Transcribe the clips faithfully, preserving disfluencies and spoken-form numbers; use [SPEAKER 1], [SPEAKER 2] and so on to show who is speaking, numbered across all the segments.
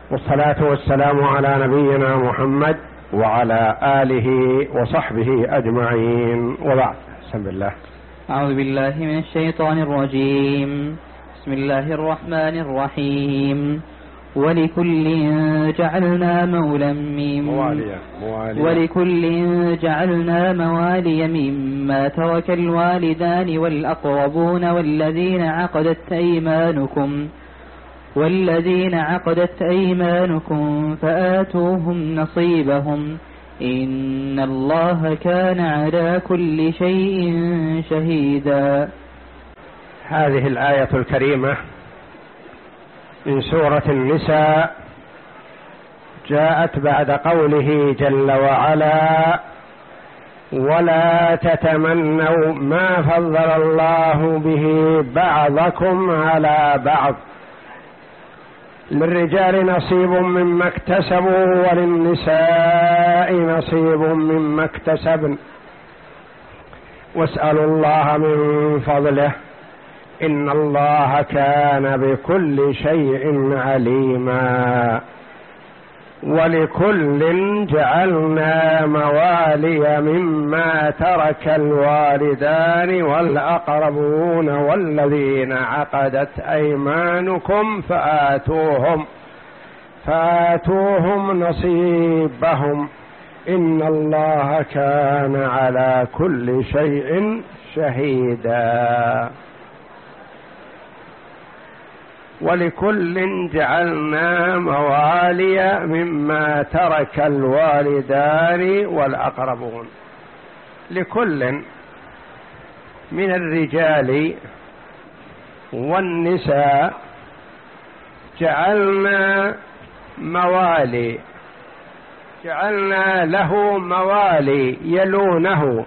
[SPEAKER 1] والصلاة والسلام على نبينا محمد وعلى آله وصحبه أجمعين، وبعد. بسم الله.
[SPEAKER 2] أعوذ بالله من الشيطان الرجيم. بسم الله الرحمن الرحيم. ولكل جعلنا مولا مما ولكل جعلنا موالي مما ترك الوالدان والأقربون والذين عقدت أيمانكم والذين عقدت أيمانكم فآتوهم نصيبهم إن الله كان على كل شيء شهيدا.
[SPEAKER 1] هذه الآية الكريمة من سورة النساء جاءت بعد قوله جل وعلا: ولا تتمنوا ما فضل الله به بعضكم على بعض، للرجال نصيب مما اكتسبوا وللنساء نصيب مما اكتسبن واسألوا الله من فضله إن الله كان بكل شيء عليما. ولكل جعلنا موالي مما ترك الوالدان والأقربون والذين عقدت أيمانكم فآتوهم فآتوهم نصيبهم إن الله كان على كل شيء شهيدا. ولكل جعلنا موالي مما ترك الوالدان والأقربون، لكل من الرجال والنساء جعلنا موالي، جعلنا له موالي يلونه،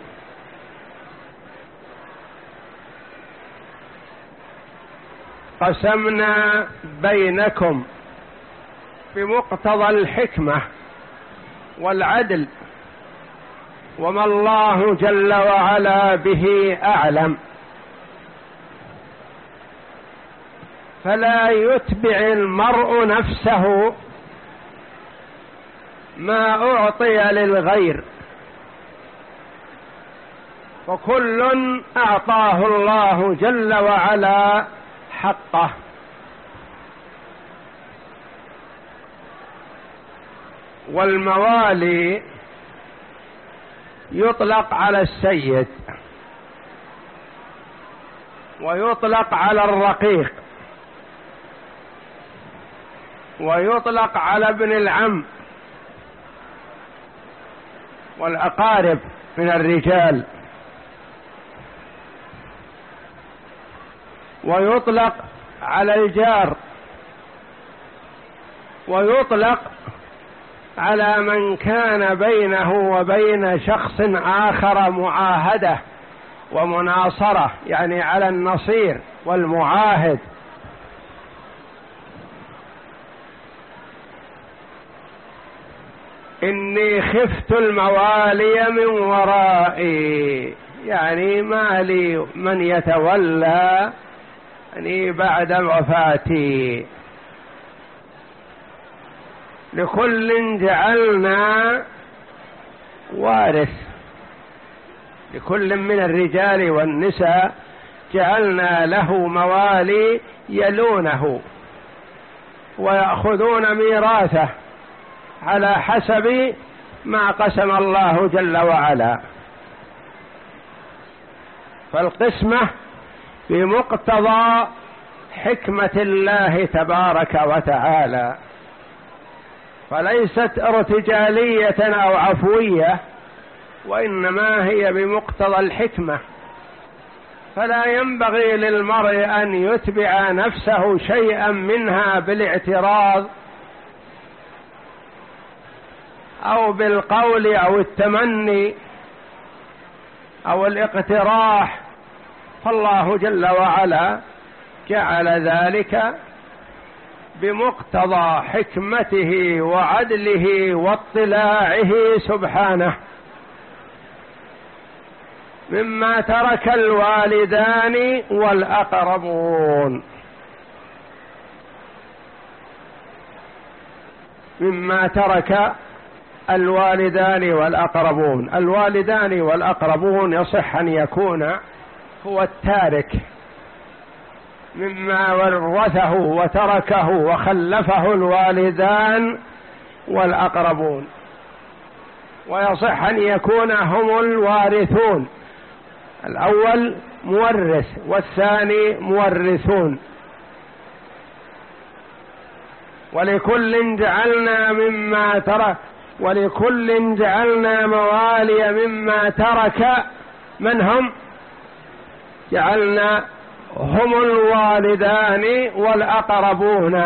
[SPEAKER 1] قسمنا بينكم بمقتضى الحكمة والعدل، وما الله جل وعلا به أعلم، فلا يتبع المرء نفسه ما أعطي للغير، وكل أعطاه الله جل وعلا حقه. والموالي يطلق على السيد ويطلق على الرقيق ويطلق على ابن العم والأقارب من الرجال، ويطلق على الجار، ويطلق على من كان بينه وبين شخص آخر معاهدة ومناصرة، يعني على النصير والمعاهد. إني خفت الموالي من ورائي، يعني ما لي من يتولى يعني بعد وفاتي. لكل جعلنا وارث، لكل من الرجال والنساء جعلنا له موالي يلونه ويأخذون ميراثه على حسب ما قسم الله جل وعلا. فالقسمة بمقتضى حكمة الله تبارك وتعالى، فليست ارتجالية أو عفوية، وإنما هي بمقتضى الحكمة. فلا ينبغي للمرء أن يتبع نفسه شيئا منها بالاعتراض أو بالقول أو التمني أو الاقتراح، فالله جل وعلا جعل ذلك بمقتضى حكمته وعدله واطلاعه سبحانه. مما ترك الوالدان والأقربون، مما ترك الوالدان والأقربون. الوالدان والأقربون يصح أن يكون هو التارك مما ورثه وتركه وخلفه الوالدان والأقربون، ويصح أن يكون هم الوارثون، الأول مورث والثاني مورثون. ولكل جعلنا مما ترك ولكل جعلنا موالي مما ترك. من هم؟ جعلنا هم الوالدان والأقربون.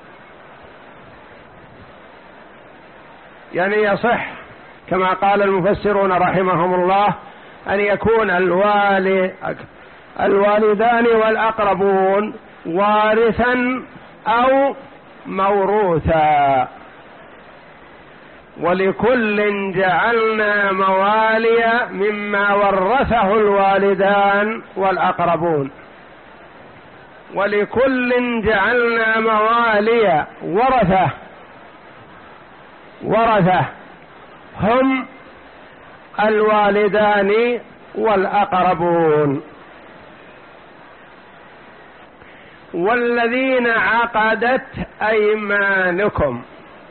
[SPEAKER 1] يعني يصح كما قال المفسرون رحمهم الله أن يكون الوالي الوالدان والأقربون وارثا أو موروثا. ولكل جعلنا موالي مما ورثه الوالدان والأقربون. ولكل جعلنا موالي ورثة ورثة هم الوالدان والأقربون. والذين عقدت أيمانكم.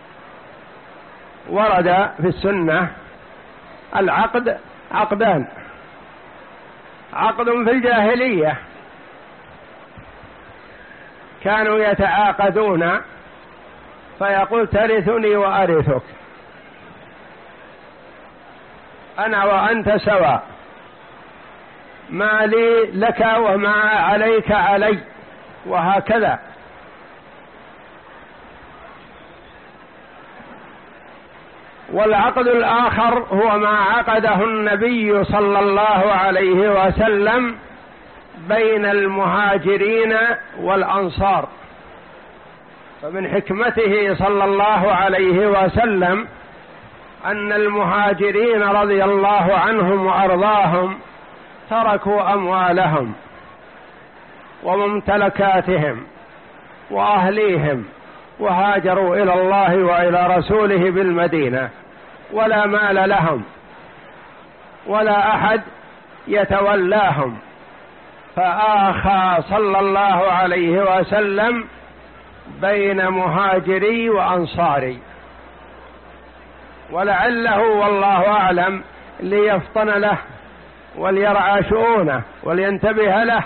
[SPEAKER 1] ورد في السنة العقد عقدان: عقد في الجاهلية كانوا يتعاقدون فيقول ترثني وأرثك، أنا وأنت سواء، ما لي لك وما عليك علي، وهكذا. والعقد الآخر هو ما عقده النبي صلى الله عليه وسلم بين المهاجرين والأنصار. فمن حكمته صلى الله عليه وسلم أن المهاجرين رضي الله عنهم وأرضاهم تركوا أموالهم وممتلكاتهم وأهليهم وهاجروا إلى الله وإلى رسوله بالمدينة، ولا مال لهم ولا أحد يتولاهم، فآخى صلى الله عليه وسلم بين مهاجري وأنصاري، ولعله والله أعلم ليفطن له وليرعى شؤونه ولينتبه له،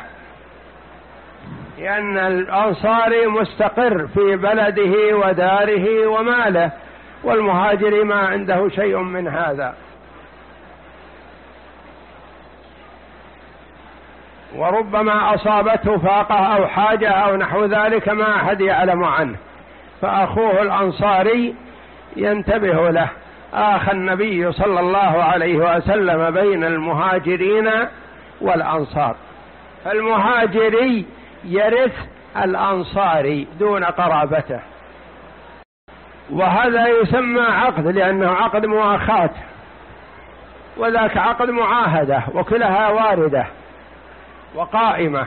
[SPEAKER 1] لأن الأنصاري مستقر في بلده وداره وماله، والمهاجر ما عنده شيء من هذا. وربما أصابته فاقة أو حاجة أو نحو ذلك ما أحد يعلم عنه، فأخوه الأنصاري ينتبه له. آخى النبي صلى الله عليه وسلم بين المهاجرين والأنصار، فالمهاجري يرث الأنصاري دون قرابته، وهذا يسمى عقد لأنه عقد مؤاخاة، وذاك عقد معاهدة، وكلها واردة وقائمة.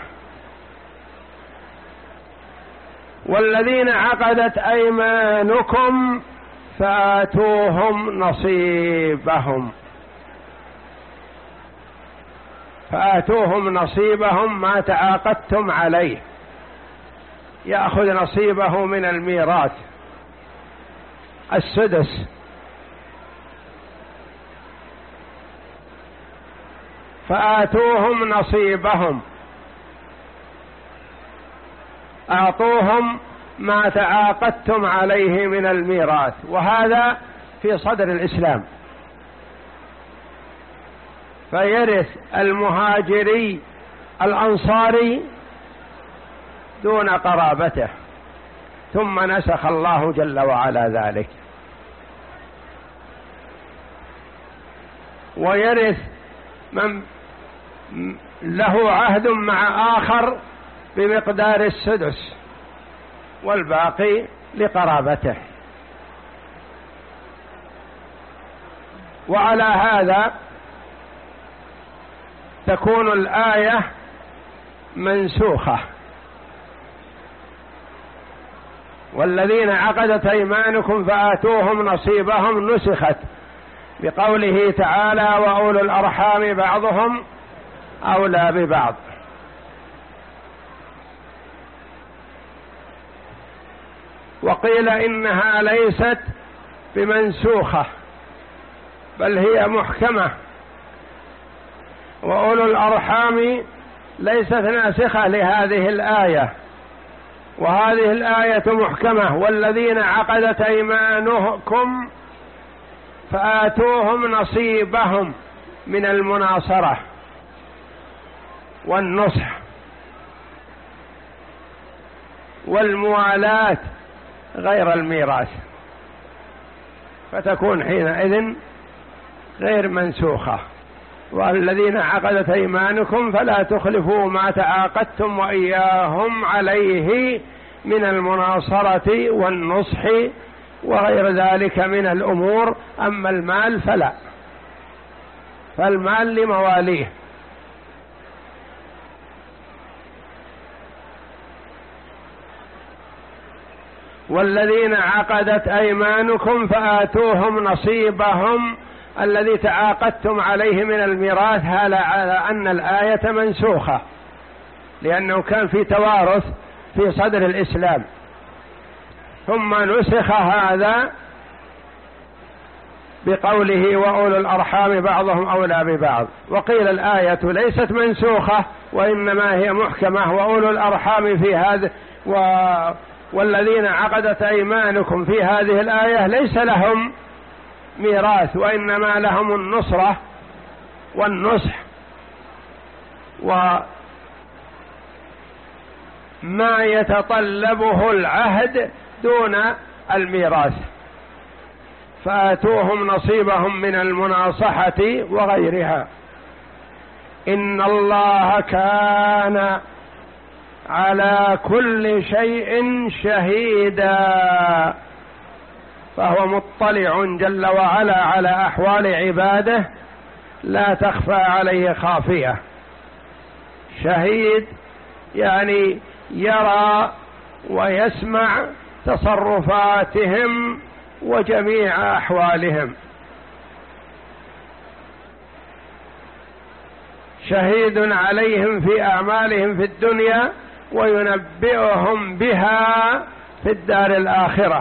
[SPEAKER 1] والذين عقدت أيمانكم فآتوهم نصيبهم فآتوهم نصيبهم ما تعاقدتم عليه، يأخذ نصيبه من الميراث السدس. فآتوهم نصيبهم، أعطوهم ما تعاقدتم عليه من الميراث، وهذا في صدر الإسلام. فيرث المهاجري الأنصاري دون قرابته، ثم نسخ الله جل وعلا ذلك. ويرث من له عهد مع آخر بمقدار السدس، والباقي لقرابته. وعلى هذا تكون الآية منسوخة، والذين عقدت أيمانكم فآتوهم نصيبهم نسخت بقوله تعالى وأولو الأرحام بعضهم أولى ببعض. وقيل إنها ليست بمنسوخة بل هي محكمة، وأولو الأرحام ليست ناسخة لهذه الآية، وهذه الآية محكمة والذين عقدت أيمانكم فآتوهم نصيبهم من المناصرة والنصح والموالاة غير الميراث، فتكون حينئذ غير منسوخة. والذين عقدت أيمانكم فلا تخلفوا ما تعاقدتم وإياهم عليه من المناصرة والنصح وغير ذلك من الأمور. أما المال فلا، فالمال لمواليه. والذين عقدت أيمانكم فآتوهم نصيبهم الذي تعاقدتم عليه من الميراث، هذا على أن الآية منسوخة، لأنه كان في توارث في صدر الإسلام ثم نسخ هذا بقوله وأولو الأرحام بعضهم أولى ببعض. وقيل الآية ليست منسوخة وإنما هي محكمة، وأولو الأرحام في هذا و والذين عقدت أيمانكم في هذه الآية ليس لهم ميراث وإنما لهم النصرة والنصح وما يتطلبه العهد دون الميراث. فآتوهم نصيبهم من المناصحة وغيرها. إن الله كان على كل شيء شهيدا، فهو مطلع جل وعلا على أحوال عباده لا تخفى عليه خافية. شهيد يعني يرى ويسمع تصرفاتهم وجميع أحوالهم. شهيد عليهم في أعمالهم في الدنيا وينبئهم بها في الدار الآخرة،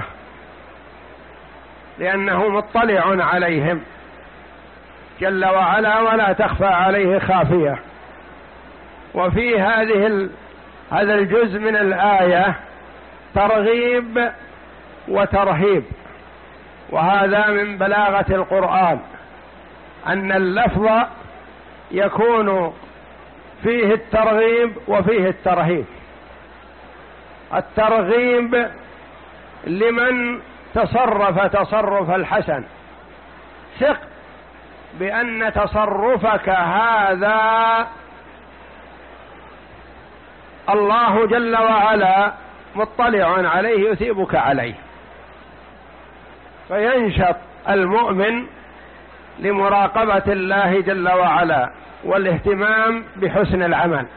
[SPEAKER 1] لأنه مطلع عليهم جل وعلا ولا تخفى عليه خافية. وفي هذه ال... هذا الجزء من الآية ترغيب وترهيب، وهذا من بلاغة القرآن أن اللفظ يكون فيه الترغيب وفيه الترهيب. الترغيب لمن تصرف تصرف الحسن، ثق بأن تصرفك هذا الله جل وعلا مطلع عليه يثيبك عليه، فينشط المؤمن لمراقبة الله جل وعلا والاهتمام بحسن العمل.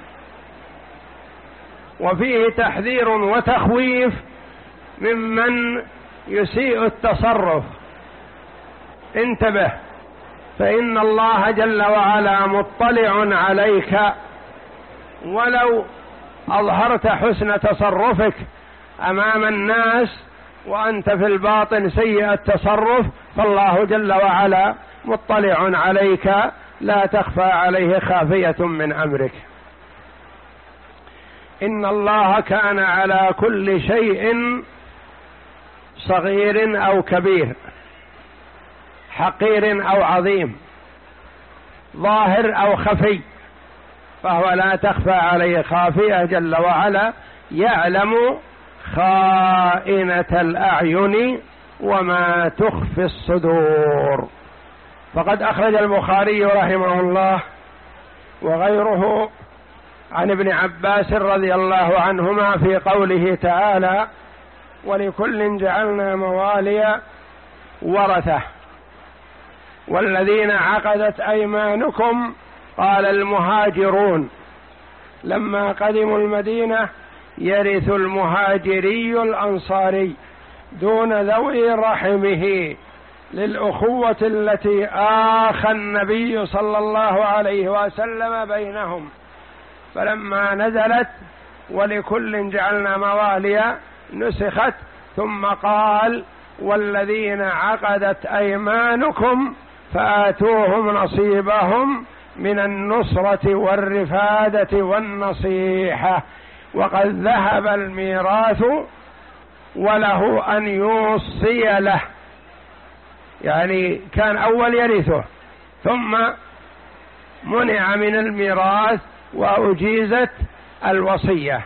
[SPEAKER 1] وفيه تحذير وتخويف ممن يسيء التصرف، انتبه، فإن الله جل وعلا مطلع عليك، ولو أظهرت حسن تصرفك أمام الناس وأنت في الباطن سيء التصرف فالله جل وعلا مطلع عليك لا تخفى عليه خافية من أمرك. إن الله كان على كل شيء صغير أو كبير، حقير أو عظيم، ظاهر أو خفي، فهو لا تخفى عليه خافية جل وعلا، يعلم خائنة الأعين وما تخفي الصدور. فقد أخرج البخاري رحمه الله وغيره عن ابن عباس رضي الله عنهما في قوله تعالى ولكل جعلنا موالي ورثة والذين عقدت أيمانكم، قال المهاجرون لما قدموا المدينة يرث المهاجري الأنصاري دون ذوي رحمه للأخوة التي آخى النبي صلى الله عليه وسلم بينهم. فلما نزلت ولكل جعلنا مواليا نسخت، ثم قال والذين عقدت أيمانكم فآتوهم نصيبهم من النصرة والرفادة والنصيحة، وقد ذهب الميراث وله أن يوصي له، يعني كان أول يرثه ثم منع من الميراث وأجيزت الوصية.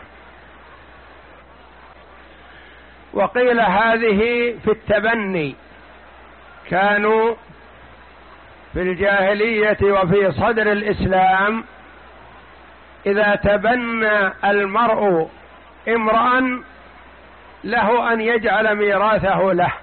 [SPEAKER 1] وقيل هذه في التبني، كانوا في الجاهلية وفي صدر الإسلام إذا تبنى المرء امرأ له أن يجعل ميراثه له،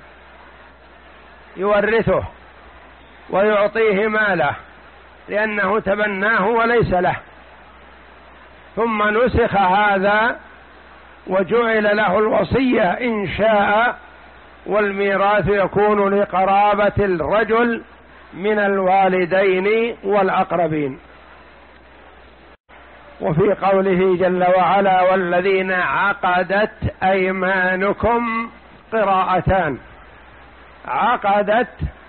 [SPEAKER 1] يورثه ويعطيه ماله لأنه تبناه وليس له. ثم نسخ هذا وجعل له الوصية إن شاء، والميراث يكون لقرابة الرجل من الوالدين والأقربين. وفي قوله جل وعلا والذين عقدت أيمانكم قراءتان، عقدت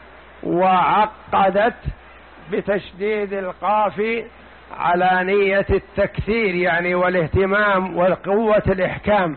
[SPEAKER 1] وعقدت بتشديد القاف على نية التكثير يعني والاهتمام والقوة الإحكام.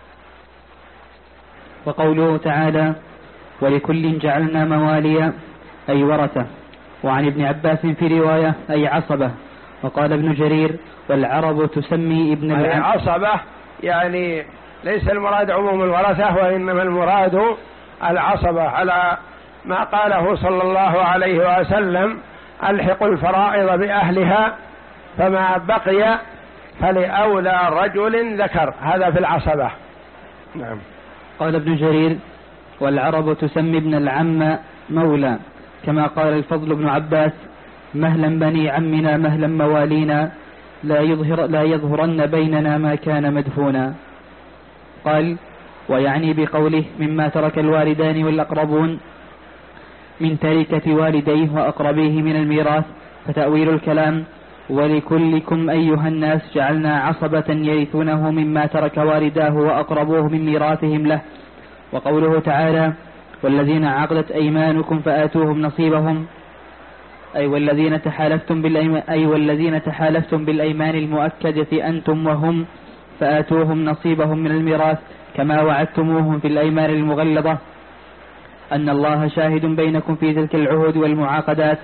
[SPEAKER 2] وقوله تعالى ولكل جعلنا مواليا أي ورثة. وعن ابن عباس في رواية أي عصبة. وقال ابن جرير والعرب تسمي ابن العم
[SPEAKER 1] عصبة، يعني ليس المراد عموم الورثة وإنما المراد العصبة، على ما قاله صلى الله عليه وسلم ألحقوا الفرائض بأهلها فما بقي فلأولى رجل ذكر، هذا في العصبة. نعم.
[SPEAKER 2] قال ابن جرير والعرب تسمي ابن العم مولى، كما قال الفضل بن عباس مهلا بني عمنا مهلا موالينا لا يظهر لا يظهرن بيننا ما كان مدفونا. قال ويعني بقوله مما ترك الوالدان والأقربون من تركة والديه وأقربيه من الميراث، فتأويل الكلام ولكلكم أيها الناس جعلنا عصبة يرثونه مما ترك والداه وأقربوه من ميراثهم له. وقوله تعالى والذين عقدت أيمانكم فآتوهم نصيبهم أي والذين تحالفتم بالأيمان, أي والذين تحالفتم بالأيمان المؤكدة أنتم وهم فآتوهم نصيبهم من الميراث كما وعدتموهم في الأيمان المغلظة أن الله شاهد بينكم في تلك العهود والمعاقدات.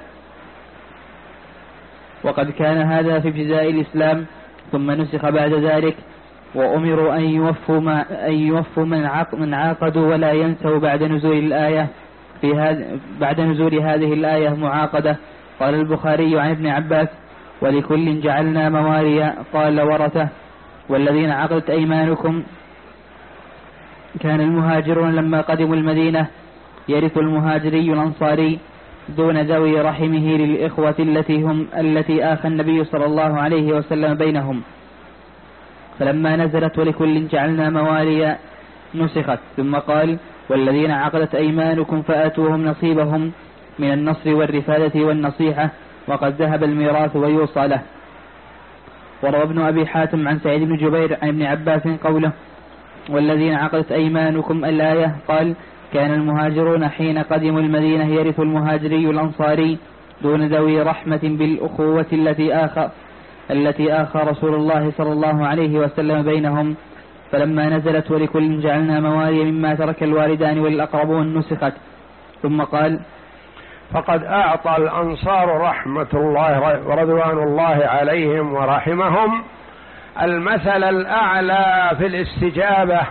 [SPEAKER 2] وقد كان هذا في ابتداء الإسلام ثم نسخ بعد ذلك، وأمروا أن يوفوا, ما أن يوفوا من عاقدوا ولا ينسوا بعد نزول الآية في هذا بعد نزول هذه الآية معاقدة. قال البخاري عن ابن عباس ولكل جعلنا مواليا قال ورثة. والذين عقدت أيمانكم كان المهاجرون لما قدموا المدينة يرث المهاجري الأنصاري دون ذوي رحمه للإخوة التي هم التي آخى النبي صلى الله عليه وسلم بينهم. فلما نزلت ولكل جعلنا مواليا نسخت، ثم قال والذين عقدت أيمانكم فآتوهم نصيبهم من النصر والرفادة والنصيحة وقد ذهب الميراث ويوصى له. وروى ابن أبي حاتم عن سعيد بن جبير عن ابن عباس قوله والذين عقدت أيمانكم الآية قال كان المهاجرون حين قدموا المدينة يرث المهاجري الأنصاري دون ذوي رحمة بالأخوة التي آخى التي آخى رسول الله صلى الله عليه وسلم بينهم. فلما نزلت ولكل جعلنا موالي مما ترك الوالدان والأقربون نسخت. ثم قال
[SPEAKER 1] فقد أعطى الأنصار رحمة الله ورضوان الله عليهم ورحمهم المثل الأعلى في الاستجابة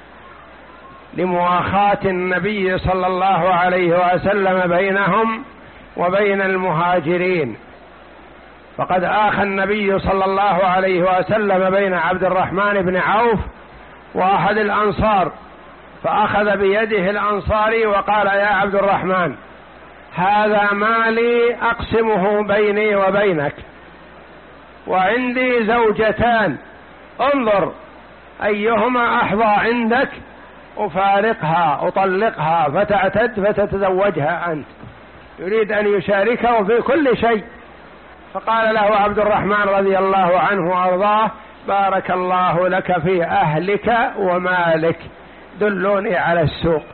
[SPEAKER 1] لمؤاخاة النبي صلى الله عليه وسلم بينهم وبين المهاجرين. فقد آخى النبي صلى الله عليه وسلم بين عبد الرحمن بن عوف وأحد الأنصار، فأخذ بيده الأنصاري وقال يا عبد الرحمن هذا مالي أقسمه بيني وبينك وعندي زوجتان، انظر أيهما أحظى عندك أفارقها أطلقها فتعتد فتتزوجها أنت. يريد أن يشاركه في كل شيء. فقال له عبد الرحمن رضي الله عنه وأرضاه: بارك الله لك في أهلك ومالك، دلوني على السوق.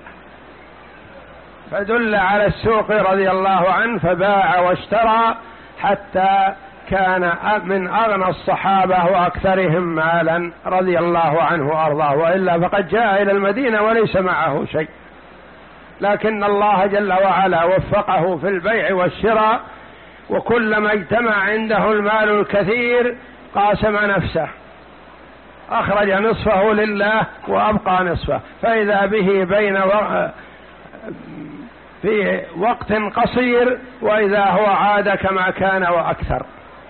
[SPEAKER 1] فدل على السوق رضي الله عنه، فباع واشترى حتى كان من أغنى الصحابة وأكثرهم مالا رضي الله عنه وأرضاه، وإلا فقد جاء إلى المدينة وليس معه شيء، لكن الله جل وعلا وفقه في البيع والشراء، وكلما اجتمع عنده المال الكثير قاسم نفسه، أخرج نصفه لله وأبقى نصفه، فإذا به بين و... في وقت قصير وإذا هو عاد كما كان وأكثر.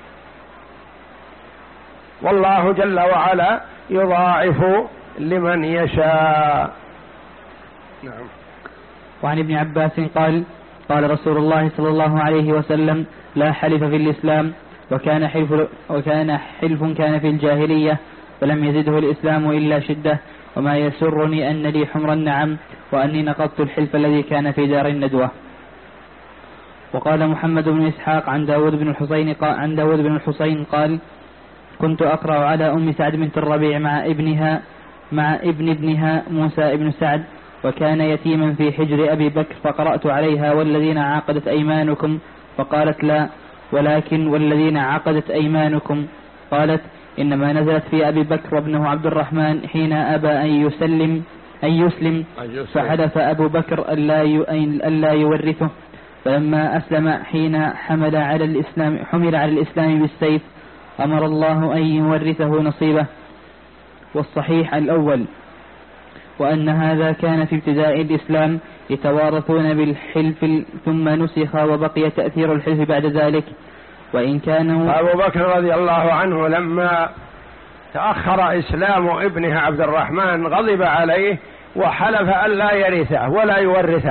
[SPEAKER 1] والله جل وعلا يضاعف لمن يشاء. نعم.
[SPEAKER 2] وعن ابن عباس قال: قال رسول الله صلى الله عليه وسلم: لا حلف في الإسلام، وكان حلف, وكان حلف كان في الجاهلية فلم يزده الإسلام إلا شدة، وما يسرني أن لي حمر النعم وأني نقضت الحلف الذي كان في دار الندوة. وقال محمد بن إسحاق عن داود بن الحسين قال, عن داود بن الحسين قال: كنت أقرأ على أم سعد بنت الربيع مع ابنها مع ابن ابنها موسى ابن سعد، وكان يتيما في حجر أبي بكر، فقرأت عليها: والذين عقدت أيمانكم، فقالت: لا، ولكن والذين عقدت أيمانكم. قالت: إنما نزلت في أبي بكر وابنه عبد الرحمن حين أبى أن يسلم أن يسلم فحلف أبو بكر ألا يورثه، فلما أسلم حين حمل على الإسلام حمل على الإسلام بالسيف أمر الله أن يورثه نصيبه. والصحيح الأول، وأن هذا كان في ابتداء الإسلام يتوارثون بالحلف ثم نسخ وبقي تأثير الحلف بعد ذلك. وإن كانوا
[SPEAKER 1] أبو بكر رضي الله عنه لما تأخر إسلام ابنه عبد الرحمن غضب عليه وحلف أن لا يرثه ولا يورثه،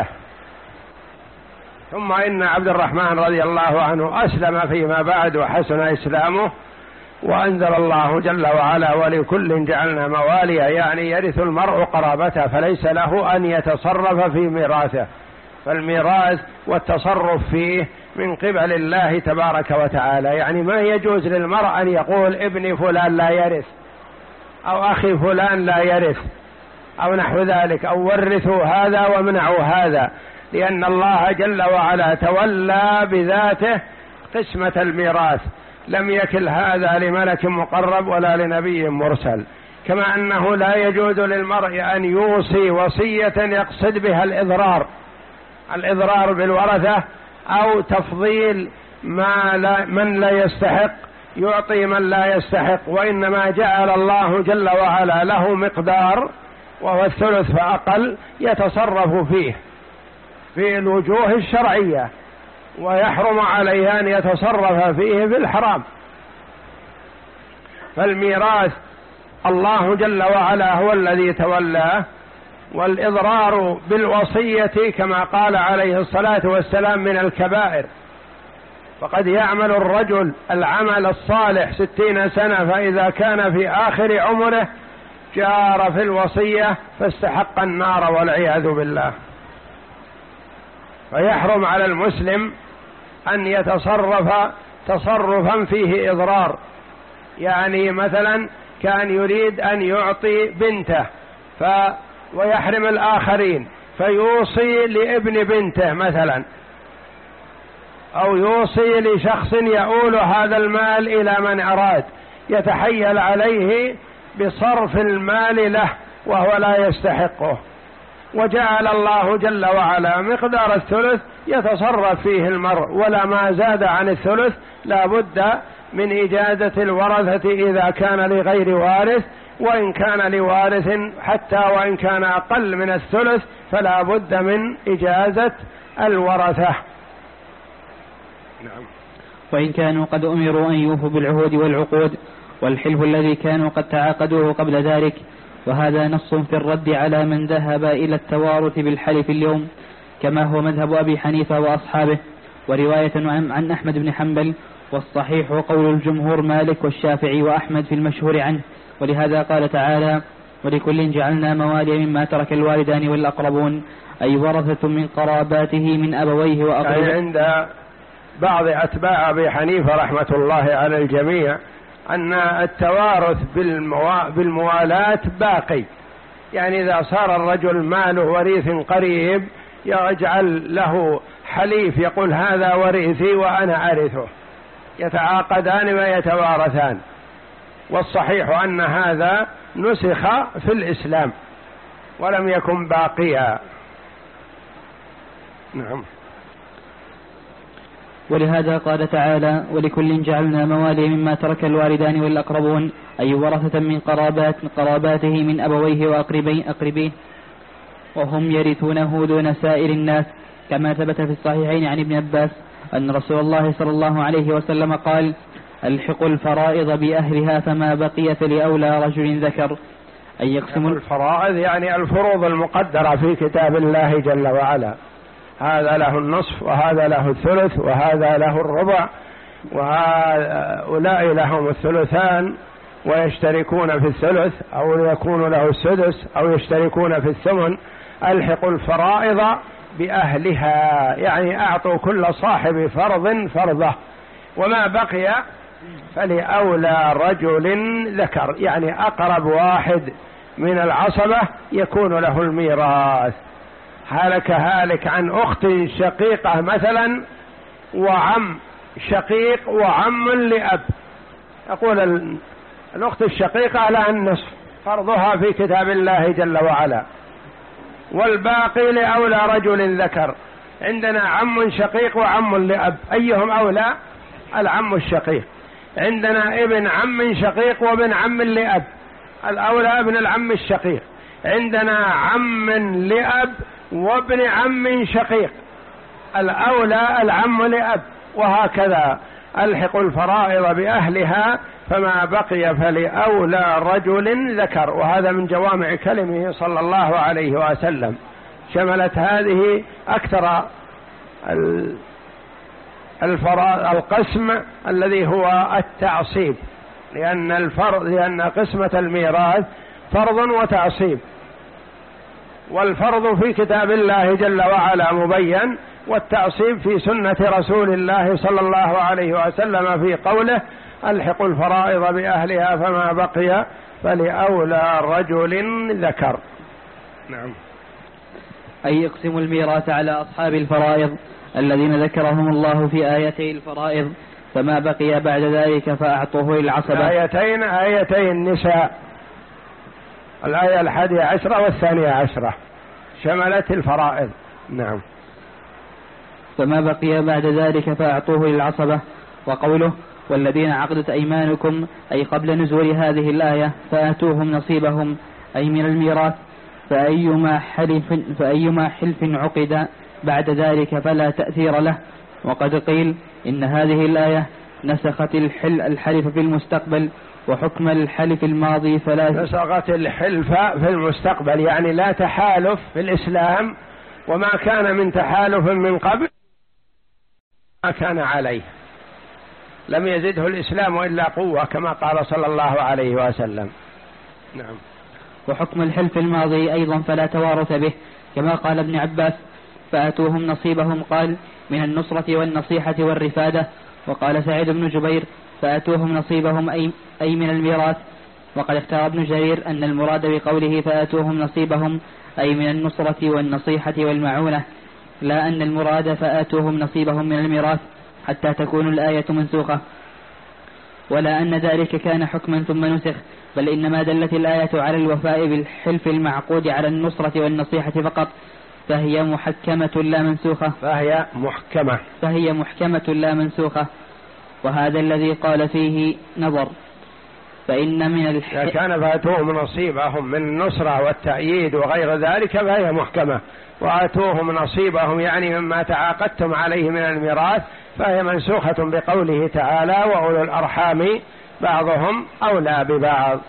[SPEAKER 1] ثم إن عبد الرحمن رضي الله عنه أسلم فيما بعد وحسن إسلامه، وأنزل الله جل وعلا: ولكل جعلنا مواليا، يعني يرث المرء قرابته، فليس له أن يتصرف في ميراثه، فالميراث والتصرف فيه من قبل الله تبارك وتعالى. يعني ما يجوز للمرء أن يقول ابن فلان لا يرث، أو أخي فلان لا يرث، أو نحو ذلك، أو ورثوا هذا ومنعوا هذا، لأن الله جل وعلا تولى بذاته قسمة الميراث، لم يكل هذا لملك مقرب ولا لنبي مرسل. كما أنه لا يجوز للمرء أن يوصي وصية يقصد بها الإضرار الإضرار بالورثة، أو تفضيل ما لا من لا يستحق يعطي من لا يستحق، وإنما جعل الله جل وعلا له مقدار وهو الثلث فأقل يتصرف فيه في الوجوه الشرعية، ويحرم عليه أن يتصرف فيه في الحرام. فالميراث الله جل وعلا هو الذي تولاه، والإضرار بالوصية كما قال عليه الصلاة والسلام من الكبائر. فقد يعمل الرجل العمل الصالح ستين سنة، فإذا كان في آخر عمره جار في الوصية فاستحق النار والعياذ بالله. فيحرم على المسلم أن يتصرف تصرفا فيه إضرار. يعني مثلا كان يريد أن يعطي بنته ف ويحرم الآخرين، فيوصي لابن بنته مثلا، أو يوصي لشخص يؤول هذا المال إلى من أراد، يتحيل عليه بصرف المال له وهو لا يستحقه، وجعل الله جل وعلا مقدار الثلث يتصرف فيه المرء، ولا ما زاد عن الثلث لا بد من إجازة الورثة إذا كان لغير وارث، وإن كان لوارث حتى وإن كان أقل من الثلث فلا بد من إجازة الورثة.
[SPEAKER 2] نعم. وإن كانوا قد أمروا أن يوفوا بالعهود والعقود والحلف الذي كانوا قد تعاقدوه قبل ذلك، وهذا نص في الرد على من ذهب إلى التوارث بالحلف اليوم، كما هو مذهب أبي حنيفة وأصحابه، ورواية عن أحمد بن حنبل، والصحيح قول الجمهور مالك والشافعي وأحمد في المشهور عنه. ولهذا قال تعالى: ولكل جعلنا موالي مما ترك الوالدان والأقربون أي ورثة من قراباته من أبويه وأقربائه.
[SPEAKER 1] يعني عند بعض أتباع أبي حنيفة رحمة الله على الجميع أن التوارث بالموا... بالموالاة باقي، يعني إذا صار الرجل ماله وريث قريب يجعل له حليف يقول هذا وريثي وأنا أرثه، يتعاقدان ويتوارثان، والصحيح أن هذا نسخ في الإسلام ولم يكن باقيا. نعم.
[SPEAKER 2] ولهذا قال تعالى ولكل جعلنا موالي مما ترك الوالدان والأقربون أي ورثة من قرابات قراباته من أبويه وأقربيه أقربيه وهم يرثونه دون سائر الناس، كما ثبت في الصحيحين عن ابن عباس أن رسول الله صلى الله عليه وسلم قال الحقوا الفرائض بأهلها فما بقي فلأولى رجل ذكر. أي يقسم
[SPEAKER 1] الفرائض يعني الفروض المقدرة في كتاب الله جل وعلا، هذا له النصف وهذا له الثلث وهذا له الربع وهؤلاء لهم الثلثان ويشتركون في الثلث أو يكون له السدس أو يشتركون في الثمن. ألحقوا الفرائض بأهلها يعني أعطوا كل صاحب فرض فرضه، وما بقي فلأولى رجل ذكر يعني أقرب واحد من العصبة يكون له الميراث. هلك هالك عن أخت شقيقة مثلا وعم شقيق وعم لأب، أقول الأخت الشقيقة لها النصف فرضها في كتاب الله جل وعلا، والباقي لأولى رجل ذكر. عندنا عم شقيق وعم لأب، أيهم أولى؟ العم الشقيق. عندنا ابن عم شقيق وابن عم لأب، الأولى ابن العم الشقيق. عندنا عم لأب وابن عم شقيق، الأولى العم لأب، وهكذا. ألحقوا الفرائض بأهلها فما بقي فلأولى رجل ذكر. وهذا من جوامع كلمه صلى الله عليه وسلم، شملت هذه أكثر القسم الذي هو التعصيب، لأن الفرض لأن قسمة الميراث فرض وتعصيب، والفرض في كتاب الله جل وعلا مبين، والتعصيب في سنة رسول الله صلى الله عليه وسلم في قوله ألحقوا الفرائض بأهلها فما بقي فلأولى رجل ذكر. نعم.
[SPEAKER 2] أي يقسم الميراث على أصحاب الفرائض الذين ذكرهم الله في آيتي الفرائض فما بقي بعد ذلك فأعطوه للعصبة.
[SPEAKER 1] آيتين آيتي النساء، الآية الحادية عشرة والثانية عشرة شملت الفرائض. نعم.
[SPEAKER 2] فما بقي بعد ذلك فأعطوه للعصبة. وقوله والذين عقدت أيمانكم أي قبل نزول هذه الآية فآتوهم نصيبهم أي من الميراث، فأيما حلف, فأيما حلف عقد بعد ذلك فلا تأثير له. وقد قيل إن هذه الآية نسخت الحل الحلف في المستقبل وحكم الحلف الماضي فلا
[SPEAKER 1] نسخت الحلف في المستقبل، يعني لا تحالف في الإسلام، وما كان من تحالف من قبل ما كان عليه، لم يزده الإسلام إلا قوة كما قال صلى الله عليه وسلم. نعم.
[SPEAKER 2] وحكم الحلف الماضي أيضا فلا توارث به، كما قال ابن عباس فآتوهم نصيبهم قال من النصرة والنصيحة والرفادة. وقال سعيد بن جبير فآتوهم نصيبهم أي, أي من الميراث. وقد اختار ابن جرير أن المراد بقوله فآتوهم نصيبهم أي من النصرة والنصيحة والمعونة، لا أن المراد فآتوهم نصيبهم من الميراث حتى تكون الآية منسوخة، ولا أن ذلك كان حكما ثم نسخ، بل إنما دلت الآية على الوفاء بالحلف المعقود على النصرة والنصيحة فقط، فهي محكمة لا منسوخة
[SPEAKER 1] فهي محكمة
[SPEAKER 2] فهي محكمة لا منسوخة. وهذا الذي قال فيه نظر، فإن من الح...
[SPEAKER 1] إذا كان فاتوهم نصيبهم من النصرة والتأييد وغير ذلك فهي محكمة، وآتوهم نصيبهم يعني مما تعاقدتم عليه من الميراث فهي منسوخة بقوله تعالى وأولو الأرحام بعضهم أولى ببعض.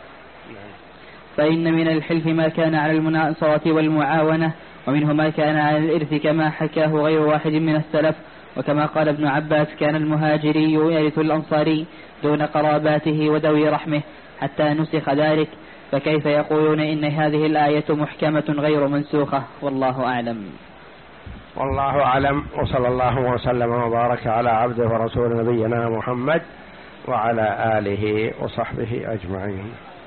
[SPEAKER 2] فإن من الحلف ما كان على المناصرة والمعاونة، ومنه ما كان على الإرث كما حكاه غير واحد من السلف. وكما قال ابن عباس كان المهاجري يرث الأنصاري دون قراباته وذوي رحمه حتى نسخ ذلك، فكيف يقولون إن هذه الآية محكمة غير منسوخة؟ والله أعلم.
[SPEAKER 1] والله أعلم، وصلى الله وسلم وبارك على عبده ورسول نبينا محمد وعلى آله وصحبه أجمعين.